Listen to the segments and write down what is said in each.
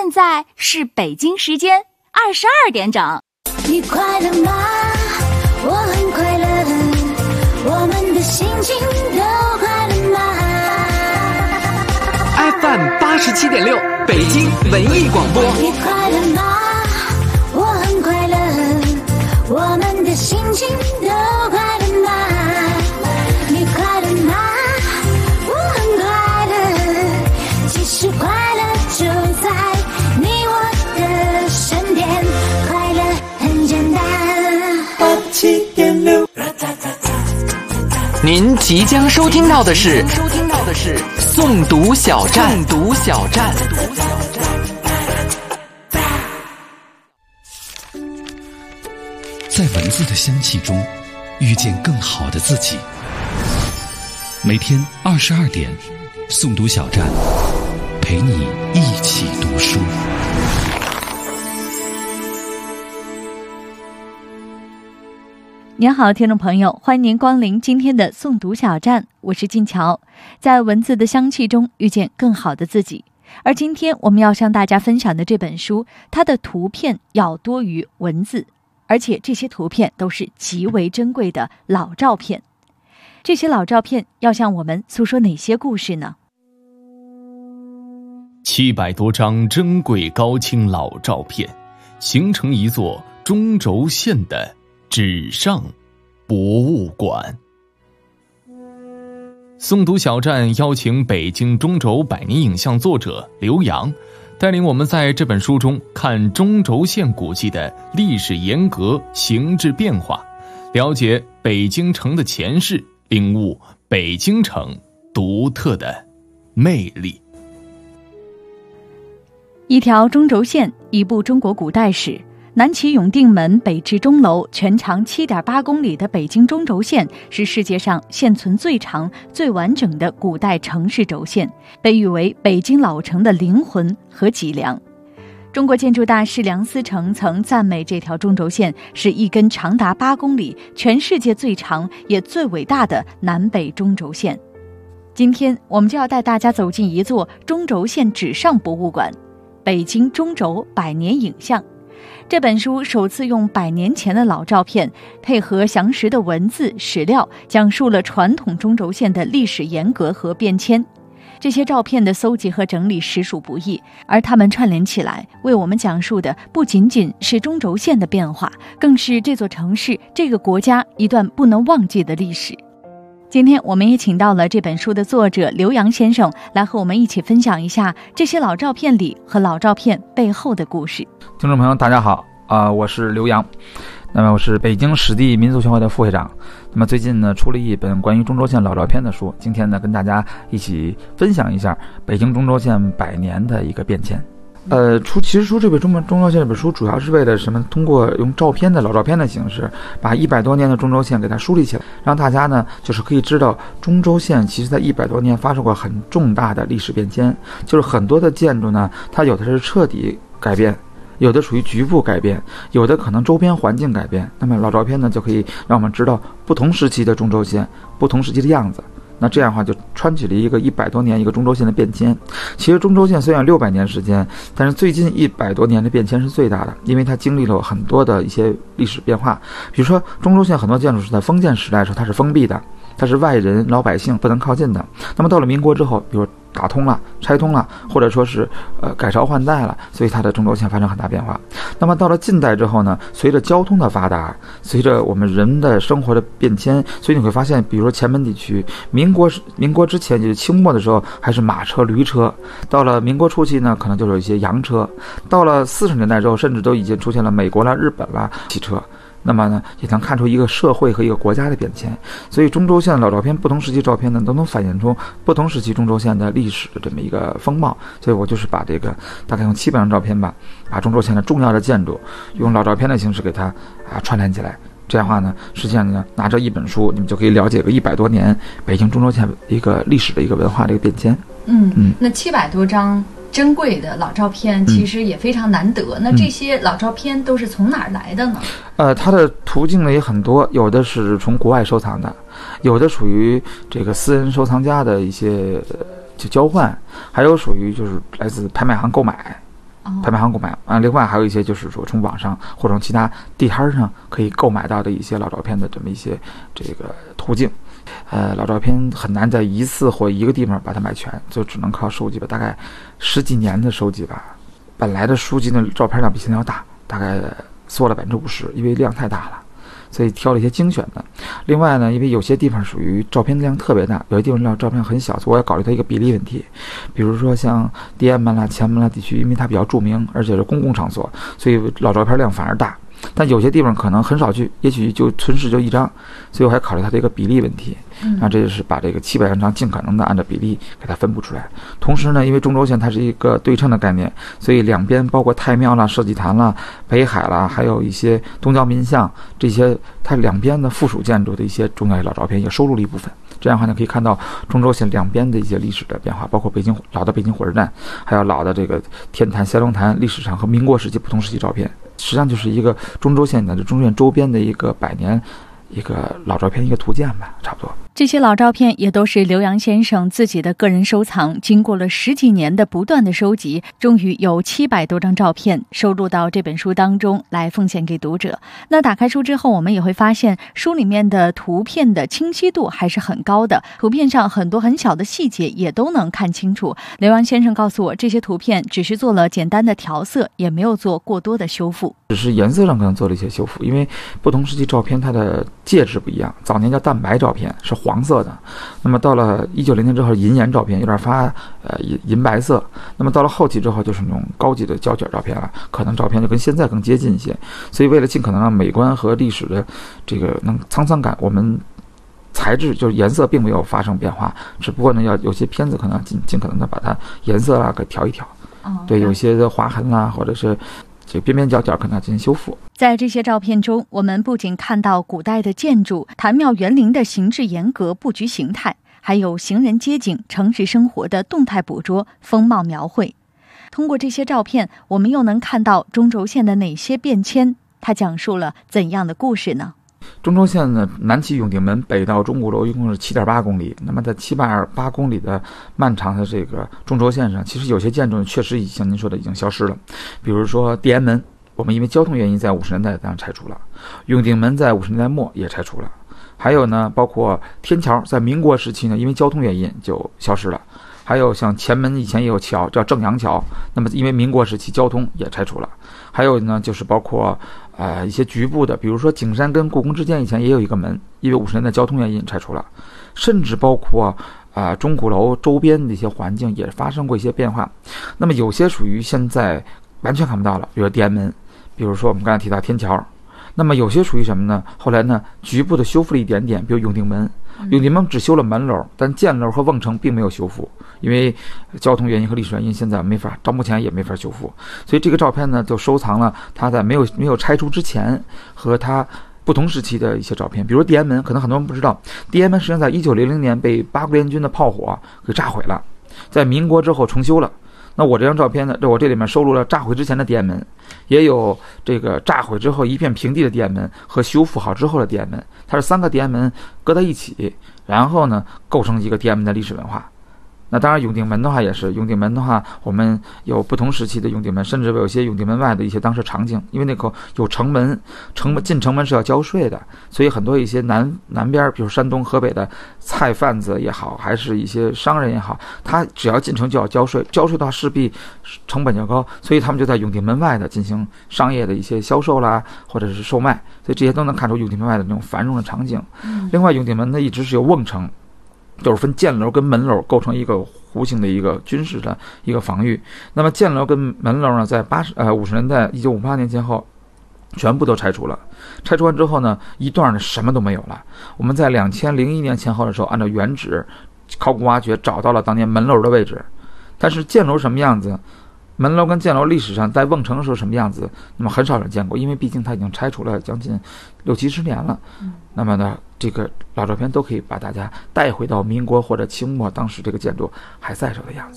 现在是北京时间22点整。 你快乐吗？我很快乐，我们的心情都快乐吗？ FM 87.6北京文艺广播。 你快乐吗？我很快乐，我们的心情都快乐吗？你快乐吗？我很快乐，其实快乐就在你我的身边，快乐很简单。87.6。 您即将收听到的是诵读小站。 在文字的香气中遇见更好的自己。每天22点，诵读小站陪你一起读书。 您好，听众朋友，欢迎您光临今天的诵读小站，我是静乔。在文字的香气中遇见更好的自己。而今天我们要向大家分享的这本书，它的图片要多于文字，而且这些图片都是极为珍贵的老照片。这些老照片要向我们诉说哪些故事呢 ？700多张珍贵高清老照片，形成一座中轴线的纸上博物馆。诵读小站邀请北京中轴百年影像作者刘洋，带领我们在这本书中看中轴线古迹的历史沿革、形制变化，了解北京城的前世，领悟北京城独特的魅力。 一条中轴线，一部中国古代史。南起永定门，北至钟楼，全长7.8公里的北京中轴线是世界上现存最长、最完整的古代城市轴线，被誉为北京老城的灵魂和脊梁。中国建筑大师梁思成曾赞美这条中轴线是一根长达8公里、全世界最长也最伟大的南北中轴线。今天我们就要带大家走进一座中轴线纸上博物馆——北京中轴百年影像。这本书首次用100年前的老照片，配合详实的文字史料，讲述了传统中轴线的历史沿革和变迁。这些照片的搜集和整理实属不易，而它们串联起来，为我们讲述的不仅仅是中轴线的变化，更是这座城市、这个国家一段不能忘记的历史。今天我们也请到了这本书的作者刘洋先生，来和我们一起分享一下这些老照片里和老照片背后的故事。 听众朋友大家好，我是刘洋，那么我是北京史地民俗协会的副会长。那么最近呢出了一本关于中轴线老照片的书，今天呢跟大家一起分享一下北京中轴线100年的一个变迁。其实出这本中轴线这本书主要是为了什么？通过用照片的老照片的形式，把100多年的中轴线给它梳理起来，让大家呢就是可以知道中轴线其实在100多年发生过很重大的历史变迁，就是很多的建筑呢，它有的是彻底改变，有的属于局部改变，有的可能周边环境改变。那么老照片呢就可以让我们知道不同时期的中轴线，不同时期的样子。那这样的话就穿起了一个100多年一个中轴线的变迁。其实中轴线虽然600年时间，但是最近100多年的变迁是最大的，因为它经历了很多的一些历史变化。比如说中轴线很多建筑是在封建时代的时候它是封闭的，它是外人老百姓不能靠近的。那么到了民国之后，比如打通了、拆通了，或者说是改朝换代了，所以它的中轴线发生很大变化。那么到了近代之后呢，随着交通的发达，随着我们人的生活的变迁，所以你会发现，比如说前门地区，民国之前就是清末的时候还是马车、驴车，到了民国初期呢，可能就有一些洋车，到了40年代之后，甚至都已经出现了美国啦、日本啦汽车。那么呢，也能看出一个社会和一个国家的变迁。所以中轴线老照片不同时期照片呢，都能反映出不同时期中轴线的历史的这么一个风貌。所以我就是把这个大概用700张照片吧，把中轴线的重要的建筑用老照片的形式给它串联起来。这样的话呢，实际上呢，拿着一本书，你们就可以了解个100多年北京中轴线一个历史的一个文化的一个变迁。 那700多张珍贵的老照片其实也非常难得。那这些老照片都是从哪儿来的呢？ 它的途径呢也很多，有的是从国外收藏的，有的属于这个私人收藏家的一些就交换，还有属于就是来自拍卖行购买。 拍卖行购买啊。另外还有一些就是说从网上或者从其他地摊上可以购买到的一些老照片的这么一些这个途径。老照片很难在一次或一个地方把它买全，就只能靠收集吧，大概10几年的收集吧。本来的书籍的照片量比现在要大，大概缩了50%，因为量太大了，所以挑了一些精选的。另外呢，因为有些地方属于照片量特别大，有些地方照片很小，所以我要考虑它一个比例问题。比如说像地安门啦、前门啦地区，因为它比较著名，而且是公共场所，所以老照片量反而大。但有些地方可能很少去，也许就存世就1张，所以我还考虑它的一个比例问题。这就是把这个700万张尽可能的按照比例给它分布出来。同时呢，因为中轴线它是一个对称的概念，所以两边包括太庙啦、社稷坛啦、北海啦，还有一些东郊民巷这些，它两边的附属建筑的一些重要老照片也收录了一部分。这样的话呢，可以看到中轴线两边的一些历史的变化，包括老的北京火车站，还有老的这个天坛、乾隆坛历史上和民国时期不同时期照片。实际上就是一个中轴线的中轴线周边的一个100年一个老照片一个图鉴吧，差不多。 这些老照片也都是刘洋先生自己的个人收藏，经过了10几年的不断的收集，终于有700多张照片收录到这本书当中来奉献给读者。那打开书之后，我们也会发现书里面的图片的清晰度还是很高的，图片上很多很小的细节也都能看清楚。刘洋先生告诉我，这些图片只是做了简单的调色，也没有做过多的修复， 只是颜色上可能做了一些修复，因为不同时期照片它的介质不一样，早年叫蛋白照片，是黄色的，那么到了1900年之后，银盐照片有点发银白色，那么到了后期之后就是那种高级的胶卷照片了，可能照片就跟现在更接近一些。所以为了尽可能让美观和历史的这个能沧桑感，我们材质就是颜色并没有发生变化，只不过呢要有些片子可能尽可能的把它颜色啦给调一调，对，有些的划痕啦或者是这边边角角可能要进行修复。 在这些照片中，我们不仅看到古代的建筑、坛庙园林的形制严格、布局形态，还有行人街景、城市生活的动态捕捉、风貌描绘。通过这些照片，我们又能看到中轴线的哪些变迁？它讲述了怎样的故事呢？ 中轴线呢，南起永定门，北到钟鼓楼，一共是7.8公里。那么在7.8公里的漫长的这个中轴线上，其实有些建筑确实像您说的已经消失了，比如说地安门，我们因为交通原因在50年代当然拆除了，永定门在50年代末也拆除了，还有呢，包括天桥在民国时期呢，因为交通原因就消失了。还有像前门以前也有桥叫正阳桥，那么因为民国时期交通也拆除了。还有呢，就是包括一些局部的，比如说景山跟故宫之间以前也有一个门，因为50年代交通原因拆除了。甚至包括钟鼓楼周边的一些环境也发生过一些变化。那么有些属于现在完全看不到了，比如说地安门，比如说我们刚才提到天桥。那么有些属于什么呢？后来呢，局部的修复了一点点，比如永定门。永定门只修了门楼，但箭楼和瓮城并没有修复，因为交通原因和历史原因，现在没法，到目前也没法修复。所以这个照片呢，就收藏了它在没有拆除之前和它不同时期的一些照片。比如地安门，可能很多人不知道，地安门实际上在1900年被八国联军的炮火给炸毁了，在民国之后重修了。那我这张照片呢，我这里面收录了炸毁之前的地安门，也有这个炸毁之后一片平地的地安门和修复好之后的地安门，它是3个地安门搁在一起，然后呢构成一个地安门的历史文化。那当然永定门的话也是，永定门的话我们有不同时期的永定门，甚至有些永定门外的一些当时场景，因为那个有城门进城门是要交税的，所以很多一些南边比如山东河北的菜贩子也好，还是一些商人也好，他只要进城就要交税，交税的话势必成本较高，所以他们就在永定门外的进行商业的一些销售啦，或者是售卖，所以这些都能看出永定门外的那种繁荣的场景。另外永定门呢一直是有瓮城，就是分箭楼跟门楼构成一个弧形的一个军事的一个防御。那么箭楼跟门楼呢，在50年代1958年前后全部都拆除了。拆除完之后呢，一段呢什么都没有了。我们在2001年前后的时候，按照原址考古挖掘找到了当年门楼的位置，但是箭楼什么样子，门楼跟箭楼历史上在瓮城的时候什么样子，那么很少人见过，因为毕竟它已经拆除了将近60-70年了。那么呢，这个老照片都可以把大家带回到民国或者清末当时这个建筑还在时候的样子。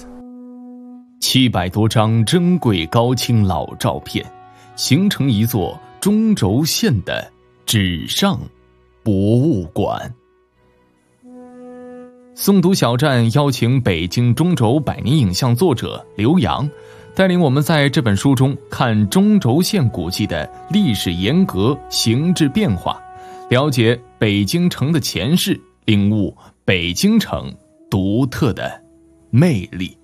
700多张珍贵高清老照片，形成一座中轴线的纸上博物馆。诵读小站邀请北京中轴100年影像作者刘洋， 带领我们在这本书中看中轴线古迹的历史沿革、形制变化，了解北京城的前世，领悟北京城独特的魅力。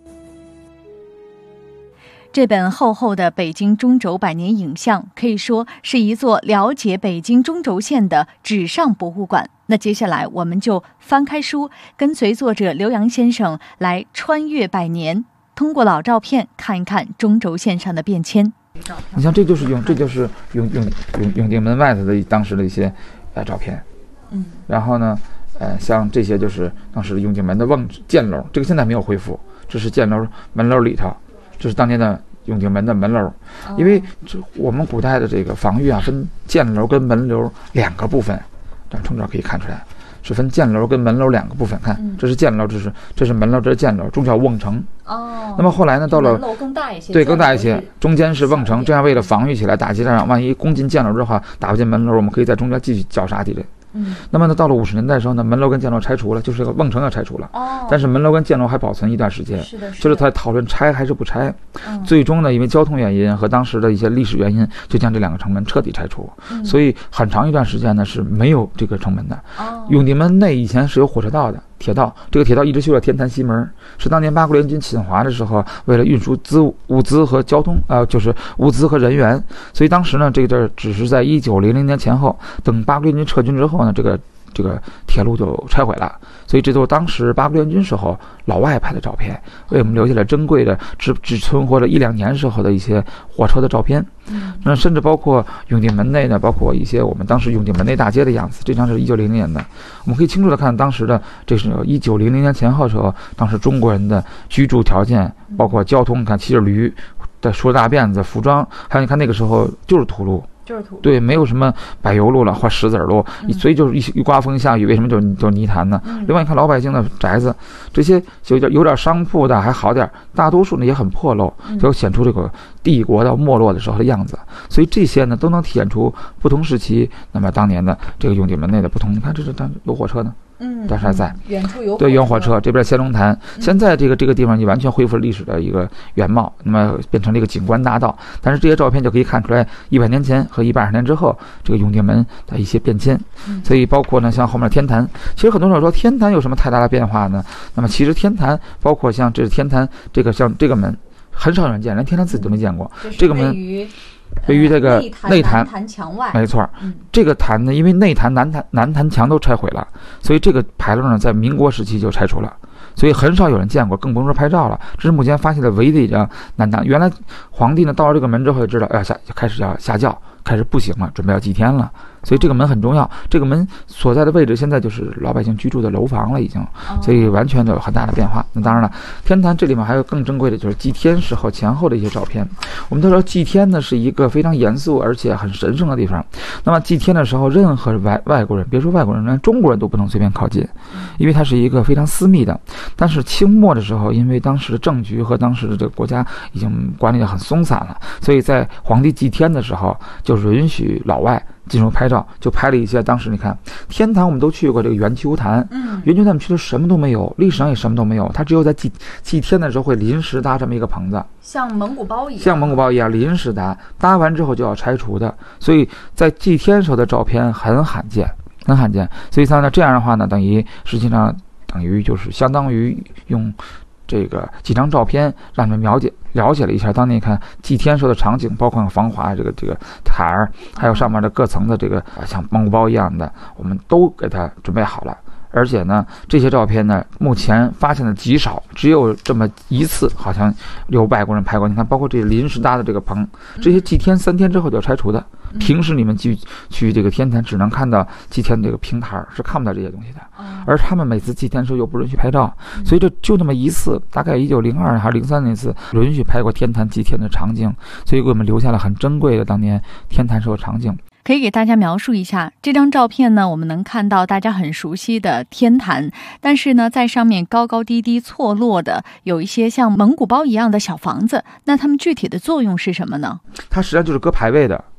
这本厚厚的北京中轴100年影像可以说是一座了解北京中轴线的纸上博物馆。那接下来我们就翻开书，跟随作者刘洋先生来穿越100年，通过老照片看一看中轴线上的变迁。 你像这就是永定门外头的当时的一些照片，然后呢像这些就是当时的永定门的箭楼，这个现在没有恢复，这是箭楼门楼里头，这是当年的永定门的门楼。因为我们古代的这个防御啊，分箭楼跟门楼2个部分，咱们从这儿可以看出来，是分箭楼跟门楼2个部分。看，这是箭楼，这是门楼，这是箭楼，中叫瓮城。那么后来呢，到了门楼更大一些， 对，更大一些，中间是瓮城，这样为了防御起来，打击战场，万一攻进箭楼的话，打不进门楼，我们可以在中间继续绞杀敌人。那么呢，到了50年代的时候呢，门楼跟箭楼拆除了，就是这个瓮城要拆除了。但是门楼跟箭楼还保存一段时间，就是在讨论拆还是不拆。最终呢，因为交通原因和当时的一些历史原因，就将这2个城门彻底拆除。所以很长一段时间呢是没有这个城门的。永定门内以前是有火车道的，铁道，这个铁道一直修到天坛西门，是当年八国联军侵华的时候，为了运输物资和交通就是物资和人员，所以当时呢，这个只是在1900年前后，等八国联军撤军之后呢，这个铁路就拆毁了。所以这都是当时八国联军时候老外拍的照片，为我们留下了珍贵的只存活了1-2年时候的一些火车的照片。那甚至包括永定门内呢，包括一些我们当时永定门内大街的样子，这张是1900年的，我们可以清楚的看当时的，这是1900年前后时候，当时中国人的居住条件，包括交通，你看骑着驴的梳大辫子，服装，还有你看那个时候就是土路，对，没有什么柏油路了或石子路，所以就是一刮风下雨，为什么就泥潭呢？另外你看老百姓的宅子，这些有点商铺的还好点，大多数呢也很破漏，就显出这个帝国到没落的时候的样子。所以这些呢都能体现出不同时期，那么当年的这个永定门内的不同。你看这是有火车呢。但是还在远处有对，有火车，这边乾隆坛，现在这个地方你完全恢复了历史的一个原貌，那么变成了一个景观大道。但是这些照片就可以看出来100年前和120年之后这个永定门的一些变迁。所以包括呢像后面的天坛，其实很多人说天坛有什么太大的变化呢？那么其实天坛包括像这是天坛这个像这个门很少有人见，连天坛自己都没见过。这个门位于这个内坛墙外， 没错。这个坛呢，因为内坛、南坛墙都拆毁了，所以这个牌楼呢，在民国时期就拆除了，所以很少有人见过，更不用说拍照了。这是目前发现的唯一的一张南坛。原来皇帝呢到了这个门之后就知道，开始要下轿，开始步行了，准备要祭天了。所以这个门很重要，这个门所在的位置现在就是老百姓居住的楼房了已经，所以完全都有很大的变化。那当然了，天坛这里面还有更珍贵的就是祭天时候前后的一些照片。我们都知道祭天呢是一个非常严肃而且很神圣的地方，那么祭天的时候任何外国人，别说外国人，连中国人都不能随便靠近，因为它是一个非常私密的。但是清末的时候，因为当时的政局和当时的这个国家已经管理得很松散了，所以在皇帝祭天的时候就允许老外进入拍照，就拍了一些。当时你看天坛我们都去过，这个圆球坛，圆球坛我们去的什么都没有，历史上也什么都没有，它只有在祭天的时候会临时搭这么一个棚子， 像蒙古包一样临时搭完之后就要拆除的，所以在祭天时候的照片很罕见。所以呢这样的话呢，实际上等于就是相当于用这个几张照片让你们了解了一下当年看祭天时候的场景，包括防滑这个台儿，还有上面的各层的这个像蒙古包一样的，我们都给它准备好了。而且呢这些照片呢目前发现的极少，只有这么一次好像有外国人拍过。你看包括这临时搭的这个棚，这些祭天3天之后就要拆除的。平时你们去这个天坛只能看到祭天这个平台，是看不到这些东西的。而他们每次祭天的时候又不允许拍照，所以就那么一次，大概1902还是03那次允许拍过天坛祭天的场景，所以给我们留下了很珍贵的当年天坛时候场景。 可以给大家描述一下这张照片呢？我们能看到大家很熟悉的天坛，但是呢在上面高高低低错落的有一些像蒙古包一样的小房子，那它们具体的作用是什么呢？ 它实际上就是搁牌位的，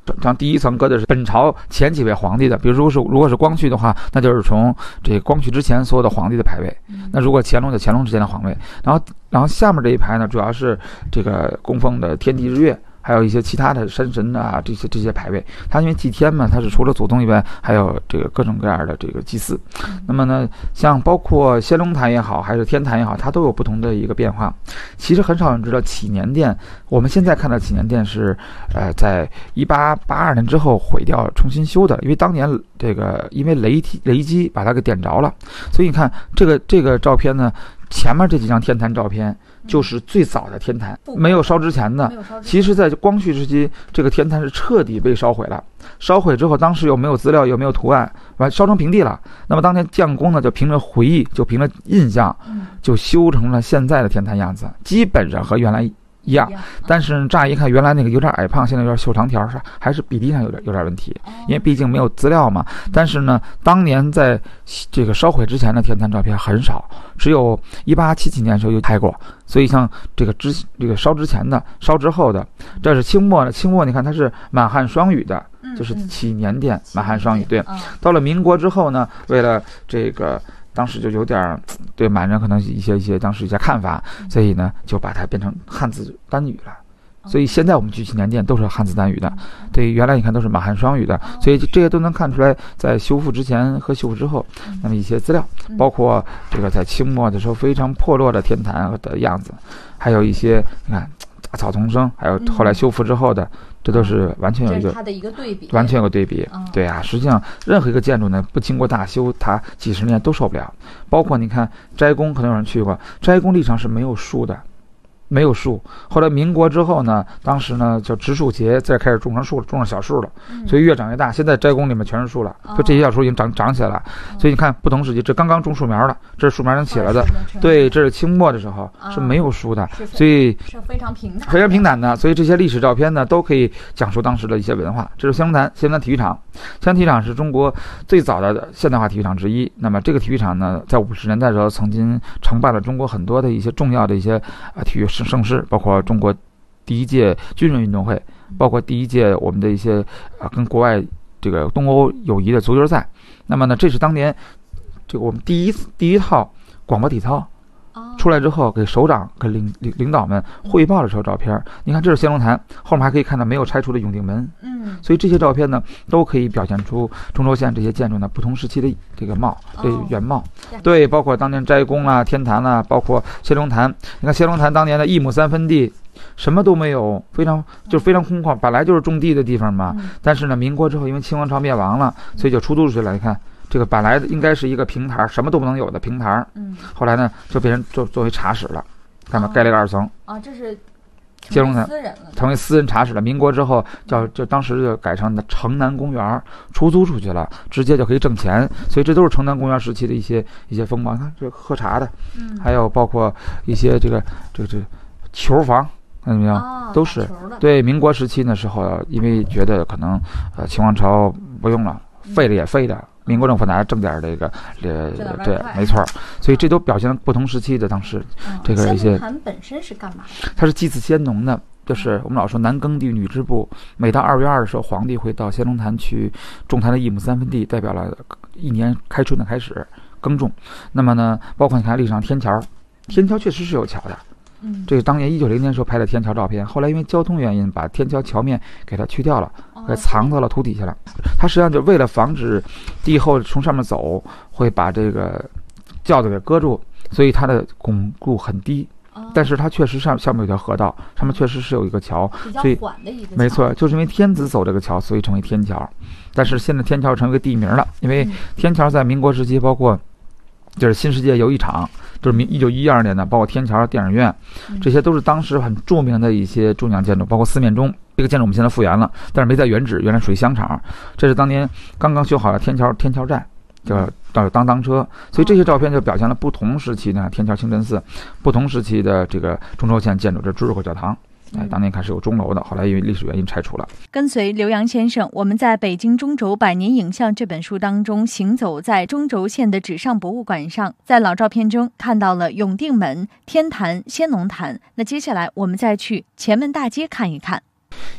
像第一层搁的是本朝前几位皇帝的，比如如果是光绪的话，那就是从这个光绪之前所有的皇帝的排位。那如果乾隆的乾隆之前的皇位，然后下面这一排呢，主要是这个供奉的天地日月，还有一些其他的山神啊，这些牌位。它因为祭天嘛，它是除了祖宗以外，还有这个各种各样的这个祭祀。那么呢，像包括仙龙坛也好，还是天坛也好，它都有不同的一个变化。其实很少人知道祈年殿，我们现在看到祈年殿是在1882年之后毁掉重新修的，因为当年这个因为雷击把它给点着了，所以你看这个照片呢，前面这几张天坛照片就是最早的天坛，没有烧之前的。其实在光绪时期，这个天坛是彻底被烧毁了，烧毁之后当时又没有资料，又没有图案，完烧成平地了。那么当年匠工呢，就凭着回忆，就凭着印象，就修成了现在的天坛样子，基本上和原来一样。但是乍一看，原来那个有点矮胖，现在有点修长条，还是比例上有点问题，因为毕竟没有资料嘛。但是呢，当年在这个烧毁之前的天坛照片很少，只有1877年的时候有拍过。所以像这个烧之前的、烧之后的，这是清末的。清末你看它是满汉双语的，就是祈年殿满汉双语。对，到了民国之后呢，为了这个。当时就有点对满人可能一些当时一些看法，所以呢就把它变成汉字单语了。所以现在我们去祈年殿都是汉字单语的，对，原来你看都是满汉双语的，所以这些都能看出来在修复之前和修复之后那么一些资料，包括这个在清末的时候非常破落的天坛的样子，还有一些你看杂草丛生，还有后来修复之后的。这都是完全有一个它的一个对比， 完全有个对比。对啊，实际上任何一个建筑呢，不经过大修，它几十年都受不了。包括你看斋宫，可能有人去过，斋宫历史上是没有树的，没有树。后来民国之后呢，当时呢叫植树节，再开始种上树了，种上小树了，所以越长越大。现在斋宫里面全是树了，就这些小树已经长起来了。所以你看不同时期，这刚刚种树苗了，这是树苗能起来的。对，这是清末的时候是没有树的，所以是非常平坦， 非常平坦的。所以这些历史照片呢，都可以讲述当时的一些文化。这是仙龙坛体育场。仙龙体育场是中国最早的现代化体育场之一。那么这个体育场呢，在50年代的时候，曾经承办了中国很多的一些重要的一些体育盛事，包括中国第一届军人运动会，包括第一届我们的一些跟国外这个东欧友谊的足球赛。那么呢，这是当年这个我们第一套广播体操出来之后，给首长跟领导们汇报的时候照片。你看，这是仙龙坛，后面还可以看到没有拆除的永定门。所以这些照片呢，都可以表现出中轴线这些建筑呢不同时期的这个原貌。对，包括当年斋宫啦、天坛啦，包括仙龙坛。你看仙龙坛当年的1亩3分地，什么都没有，非常空旷，本来就是种地的地方嘛。但是呢，民国之后因为清王朝灭亡了，所以就出租出去了。你看。这个本来应该是一个平台，什么都不能有的平台，后来呢就变成作为茶室了，看到盖了一个2层这是仙龙坛成为私人茶室了。民国之后就当时就改成城南公园，出租出去了，直接就可以挣钱。所以这都是城南公园时期的一些风貌。看这喝茶的，还有包括一些这个球房。看到没有？都是对民国时期的时候，因为觉得可能清王朝不用了，废了也废的。民国政府拿来挣点这个，对，没错。所以这都表现了不同时期的当时这个一些。 仙龙坛本身是干嘛的？ 它是祭祀先农的，就是我们老说男耕地女织布。每到2月2的时候，皇帝会到仙龙坛去种他的1亩3分地，代表了一年开春的开始耕种。那么呢，包括你看历史上天桥确实是有桥的。这是当年1900年时候拍的天桥照片，后来因为交通原因把天桥桥面给它去掉了，给藏到了土底下了。它实际上就为了防止帝后从上面走会把这个轿子给搁住，所以它的拱固很低。但是它确实下面有条河道，上面确实是有一个桥，所以没错，就是因为天子走这个桥，所以成为天桥。但是现在天桥成为一个地名了，因为天桥在民国时期，包括就是新世界游艺场，就是1912年的，包括天桥电影院，这些都是当时很著名的一些重要建筑，包括四面钟这个建筑我们现在复原了，但是没在原址，原来属于香厂。这是当年刚刚修好了天桥站，叫当车。所以这些照片就表现了不同时期的天桥清真寺，不同时期的这个中轴线建筑，这朱日口教堂。当年看是有钟楼的，后来因为历史原因拆除了。 跟随刘洋先生，我们在北京中轴100年影像这本书当中行走在中轴线的纸上博物馆上，在老照片中看到了永定门、天坛、仙龙坛。那接下来我们再去前门大街看一看。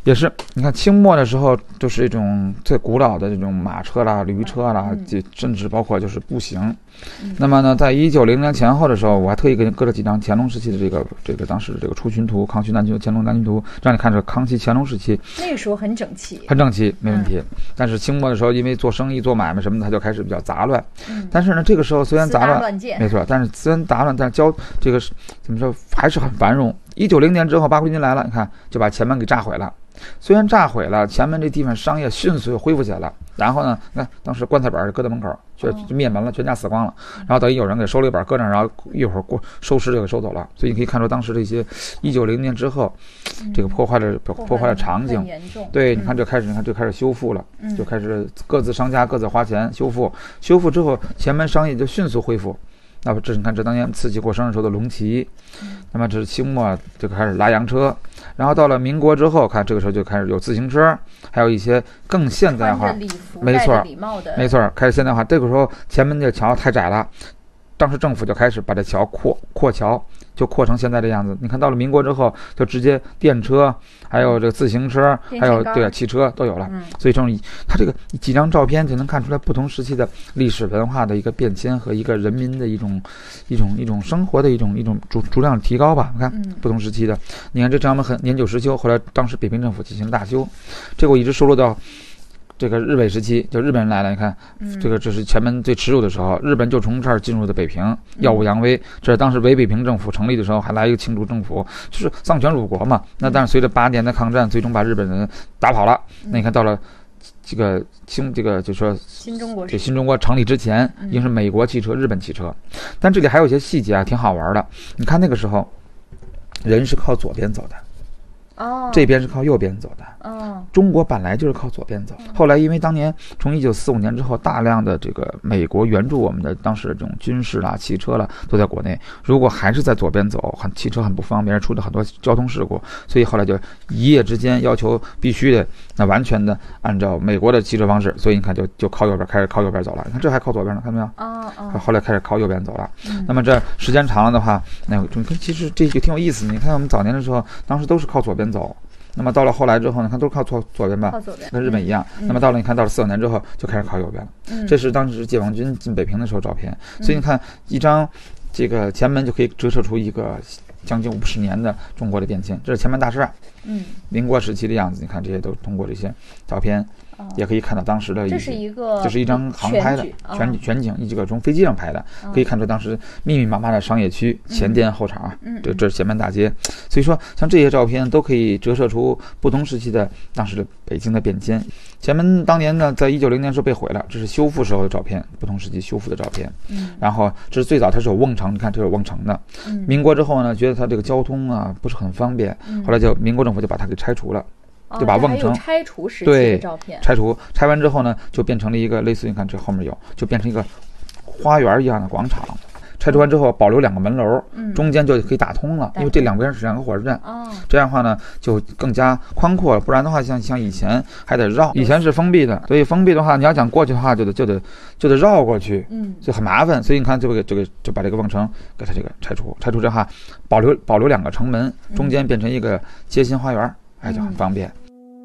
也是，你看清末的时候，就是一种最古老的这种马车啦、驴车啦，甚至包括就是步行。那么呢，在1900年前后的时候，我还特意给你搁了几张乾隆时期的这个当时的这个出巡图、康熙南巡、乾隆南巡图，让你看这康熙、乾隆时期。 那个时候很整齐， 很整齐，没问题。但是清末的时候，因为做生意、做买卖什么的，它就开始比较杂乱。但是呢，这个时候虽然杂乱，没错，但是虽然杂乱，但是这个怎么说还是很繁荣。1900年之后，八国军来了，你看就把前门给炸毁了。虽然炸毁了，前门这地方商业迅速恢复起来了。然后呢，你看当时棺材板搁在门口，就灭门了，全家死光了。然后等于有人给收了一板搁那，然后一会儿收尸就给收走了。所以你可以看出当时这些1900年之后，这个破坏的场景，对，你看就开始修复了，就开始各自商家各自花钱修复之后，前门商业就迅速恢复。那么这你看，这当年慈禧过生日时候的龙旗，那么这是清末就开始拉洋车，然后到了民国之后，看这个时候就开始有自行车，还有一些更现代化，没错，开始现代化。这个时候前门的桥太窄了，当时政府就开始把这桥扩桥，就扩成现在的样子。你看到了民国之后，就直接电车，还有这个自行车，还有汽车都有了。所以它这个几张照片就能看出来不同时期的历史文化的一个变迁和一个人民的一种生活的一种逐量提高吧。你看不同时期的，你看这张们年久失修，后来当时北平政府进行大修，这个我一直收录到这个日伪时期，就日本人来了，你看，这是前门最耻辱的时候，日本就从这儿进入的北平，耀武扬威。这是当时伪北平政府成立的时候，还来一个庆祝政府，就是丧权辱国嘛。那但是随着8年的抗战，最终把日本人打跑了。那你看到了这个就说新中国成立之前，已经是美国汽车、日本汽车。但这里还有一些细节啊，挺好玩的。你看那个时候，人是靠左边走的。这边是靠右边走的。中国本来就是靠左边走，后来因为当年从1945年之后，大量的这个美国援助我们的当时的这种军事啦、汽车啦都在国内，如果还是在左边走，汽车很不方便，出了很多交通事故，所以后来就一夜之间要求必须的那完全的按照美国的汽车方式，所以你看就靠右边，开始靠右边走了。你看这还靠左边呢，看到没有？后来开始靠右边走了。那么这时间长了的话，其实这个挺有意思。你看我们早年的时候，当时都是靠左边走。那么到了后来之后呢，看都是靠左边吧，跟日本一样。那么到了45年之后，就开始靠右边了。这是当时解放军进北平的时候照片。所以你看一张这个前门就可以折射出一个将近50年的中国的变迁。这是前门大厦，民国时期的样子。你看这些都通过这些照片，也可以看到当时的这是一张航拍的全景，这个从飞机上拍的，可以看出当时密密麻麻的商业区，前店后厂，这是前门大街。所以说像这些照片都可以折射出不同时期的当时的北京的变迁。前门当年呢，在1900年时候被毁了，这是修复时候的照片，不同时期修复的照片。然后这是最早它是有瓮城，你看这是有瓮城的。民国之后呢，觉得它这个交通啊不是很方便，后来就民国政府就把它给拆除了。就把瓮城拆除时期的照片， 拆完之后呢，就变成了一个类似于你看这后面就变成一个花园一样的广场。拆除完之后保留2个门楼，中间就可以打通了，因为这两边是2个火车站。这样的话呢就更加宽阔了，不然的话像以前还得绕，以前是封闭的，所以封闭的话你要想过去的话就得绕过去，就很麻烦。所以你看就把这个瓮城给它这个拆除这话保留2个城门，中间变成一个街心花园，就很方便。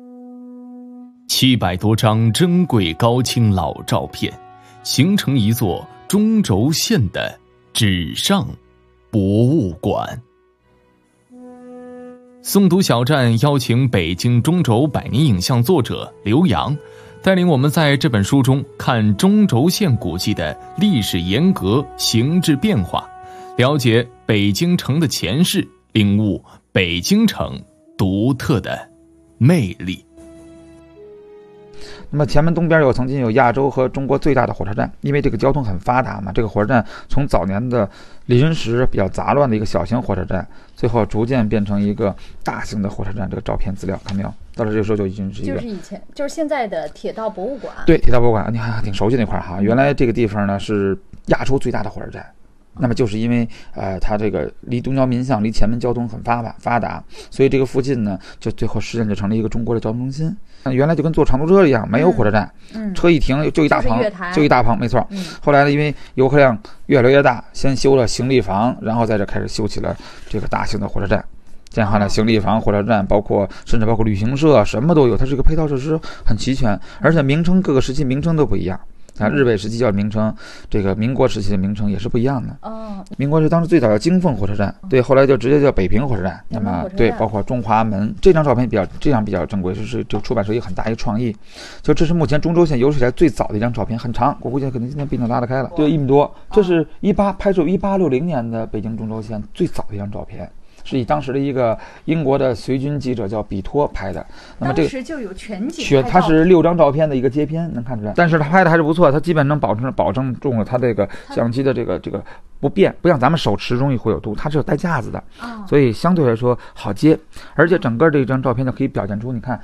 700多张珍贵高清老照片，形成一座中轴线的纸上博物馆。诵读小站邀请北京中轴100年影像作者刘洋，带领我们在这本书中看中轴线古迹的历史沿革、形制变化，了解北京城的前世，领悟北京城独特的魅力。 那么前门东边曾经有亚洲和中国最大的火车站，因为这个交通很发达嘛，这个火车站从早年的临时比较杂乱的一个小型火车站，最后逐渐变成一个大型的火车站。这个照片资料看没有？到了这个时候就已经是一个， 就是现在的铁道博物馆。 对，铁道博物馆，你还挺熟悉那块哈。原来这个地方呢是亚洲最大的火车站。那么就是因为它这个离东交民巷、离前门交通很发达，所以这个附近呢就最后实现就成了一个中国的交通中心。原来就跟坐长途车一样，没有火车站，车一停就一大棚，没错。后来呢，因为游客量越来越大，先修了行李房，然后在这开始修起了这个大型的火车站。 这样的话呢，行李房、火车站，甚至包括旅行社，什么都有，它这个配套设施很齐全，而且名称各个时期名称都不一样。日伪时期叫名称，这个民国时期的名称也是不一样的。民国是当时最早叫京凤火车站，对，后来就直接叫北平火车站。那么对，包括中华门，这张照片这样比较珍贵，是这个出版社一个很大一个创意。就这是目前中轴线有史以来最早的一张照片，很长，我估计可能今天比那拉得开了，对，1米多。这是拍摄1860年的北京中轴线最早的一张照片。是以当时的一个英国的随军记者叫比托拍的，那么这个当时就有全景， 它是6张照片的一个接片，能看出来。但是他拍的还是不错，他基本能保证中了他这个相机的这个不变，不像咱们手持容易会有度，它是有带架子的，所以相对来说好接。而且整个这张照片呢，可以表现出你看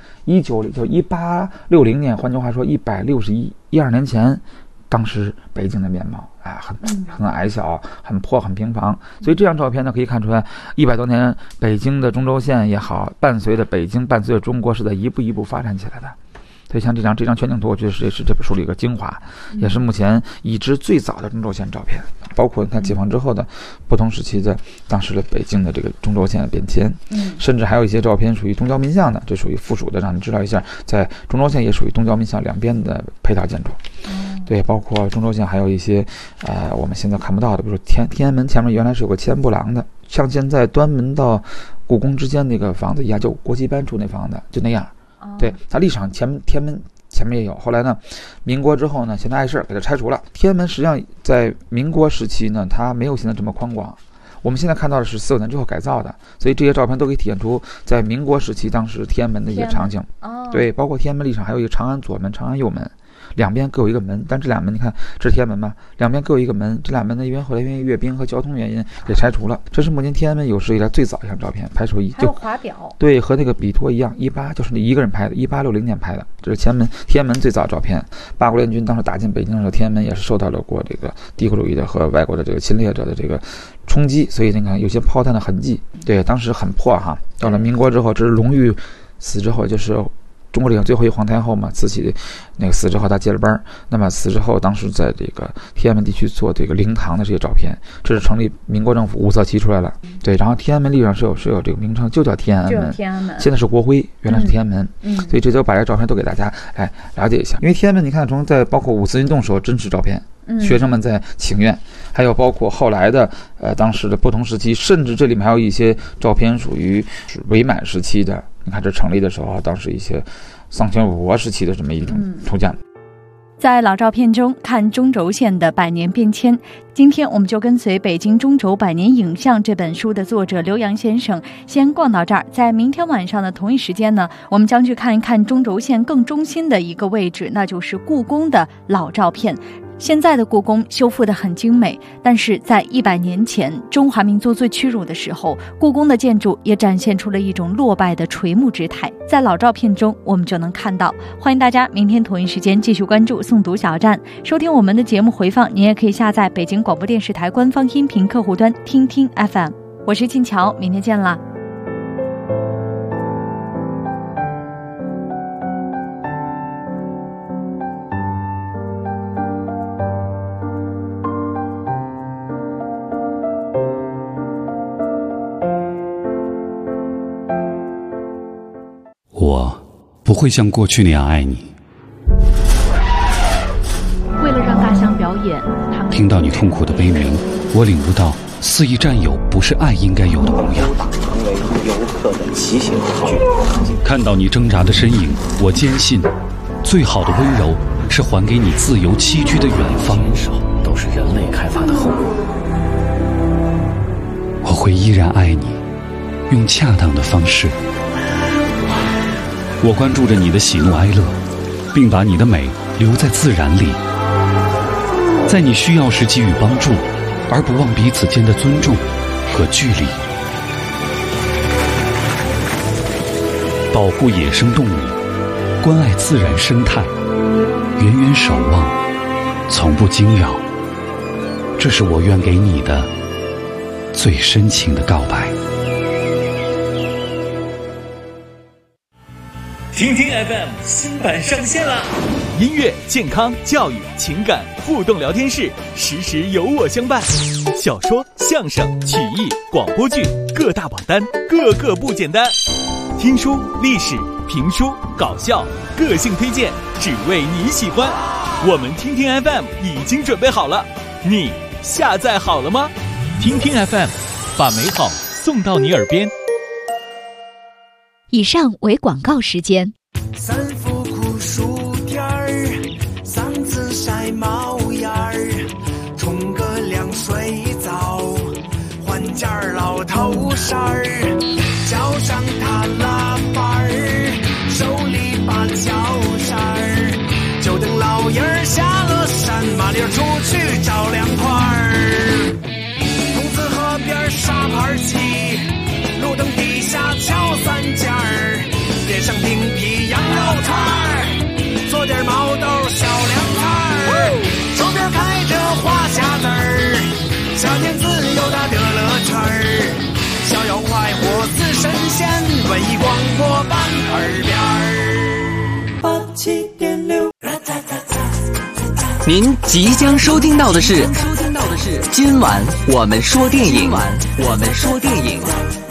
1860年，换句话说162年前。当时北京的面貌很矮小，很破，很平房，所以这张照片呢可以看出来100多年北京的中轴线也好，伴随着北京，伴随着中国是在一步一步发展起来的。所以像这张全景图，我觉得是这本书里一个精华，也是目前已知最早的中轴线照片，包括你看解放之后的不同时期的当时的北京的这个中轴线的变迁，甚至还有一些照片属于东郊民巷的，这属于附属的，让你知道一下，在中轴线也属于东郊民巷两边的配套建筑。对，包括中轴线还有一些我们现在看不到的，比如说天安门前面原来是有个千步廊的，像现在端门到故宫之间那个房子一样，就国旗班住那房子就那样。对，它历史上天安门前面也有，后来呢民国之后呢，现在碍事给它拆除了。天安门实际上在民国时期呢，它没有现在这么宽广，我们现在看到的是45年之后改造的，所以这些照片都可以体现出在民国时期当时天安门的一些场景。对，包括天安门历史上还有一个长安左门、长安右门，两边各有一个门，但这两门你看这是天安门嘛，两边各有一个门，这两门呢后来因为阅兵和交通原因给拆除了。这是目前天安门有史以来最早一张照片，拍出还有华表， 对，和那个比托一样就是你一个人拍的，1860年拍的，这是天安门最早的照片。八国联军当时打进北京的时候，天安门也是受到了过这个帝国主义的和外国的这个侵略者的这个冲击，所以你看有些炮弹的痕迹，对，当时很破哈。到了民国之后，这是隆裕死之后，就是中国历史上最后一皇太后嘛，慈禧那个死之后，她接了班。那么死之后，当时在这个天安门地区做这个灵堂的这些照片，这是成立民国政府五色旗出来了。对，然后天安门历史上是有这个名称，就叫天安门。现在是国徽，原来是天安门。所以这就把这照片都给大家来了解一下。因为天安门，你看从在包括五四运动时候真实照片，学生们在请愿，还有包括后来的当时的不同时期，甚至这里面还有一些照片属于伪满时期的。你看这成立的时候，当时一些丧权辱国时期的这么一种图鉴。 在老照片中看中轴线的100年变迁，今天我们就跟随《北京中轴100年影像》这本书的作者刘洋先生先逛到这儿。在明天晚上的同一时间呢，我们将去看一看中轴线更中心的一个位置，那就是故宫的老照片。现在的故宫修复得很精美，但是在100年前中华民族最屈辱的时候，故宫的建筑也展现出了一种落败的垂暮之态，在老照片中我们就能看到。欢迎大家明天同一时间继续关注诵读小站，收听我们的节目回放，您也可以下载北京广播电视台官方音频客户端听听 FM。 我是静乔，明天见啦。 我不会像过去那样爱你。 为了让大象表演，他们听到你痛苦的悲鸣，我领悟到肆意占有不是爱应该有的模样。 成为游客的骑行工具。 看到你挣扎的身影，我坚信，最好的温柔是还给你自由栖居的远方。 都是人类开发的后果。 我会依然爱你，用恰当的方式。我关注着你的喜怒哀乐，并把你的美留在自然里，在你需要时给予帮助，而不忘彼此间的尊重和距离。保护野生动物，关爱自然生态，远远守望，从不惊扰。这是我愿给你的最深情的告白。 听听 FM 新版上线啦！ 音乐、健康、教育、情感互动聊天室，时时有我相伴。小说、相声、曲艺、广播剧，各大榜单，个个不简单。听书、历史、评书、搞笑，个性推荐，只为你喜欢。我们听听 FM 已经准备好了，你下载好了吗？听听 FM， 把美好送到你耳边。 以上为广告时间。 三伏酷暑天儿，嗓子晒冒烟儿，冲个凉水澡，换件老头衫儿，脚上踏拉板儿，手里把脚扇儿，就等老爷儿下了山，麻溜出去找凉快儿。公子河边沙盘棋，路灯底下敲三尖儿，点上冰皮羊肉串儿，做点毛豆小凉菜儿，手边开着花匣子儿，夏天自由的乐乐圈儿，逍遥快活似神仙，文艺广播伴耳边儿。87.6， 您即将收听到的是今晚我们说电影。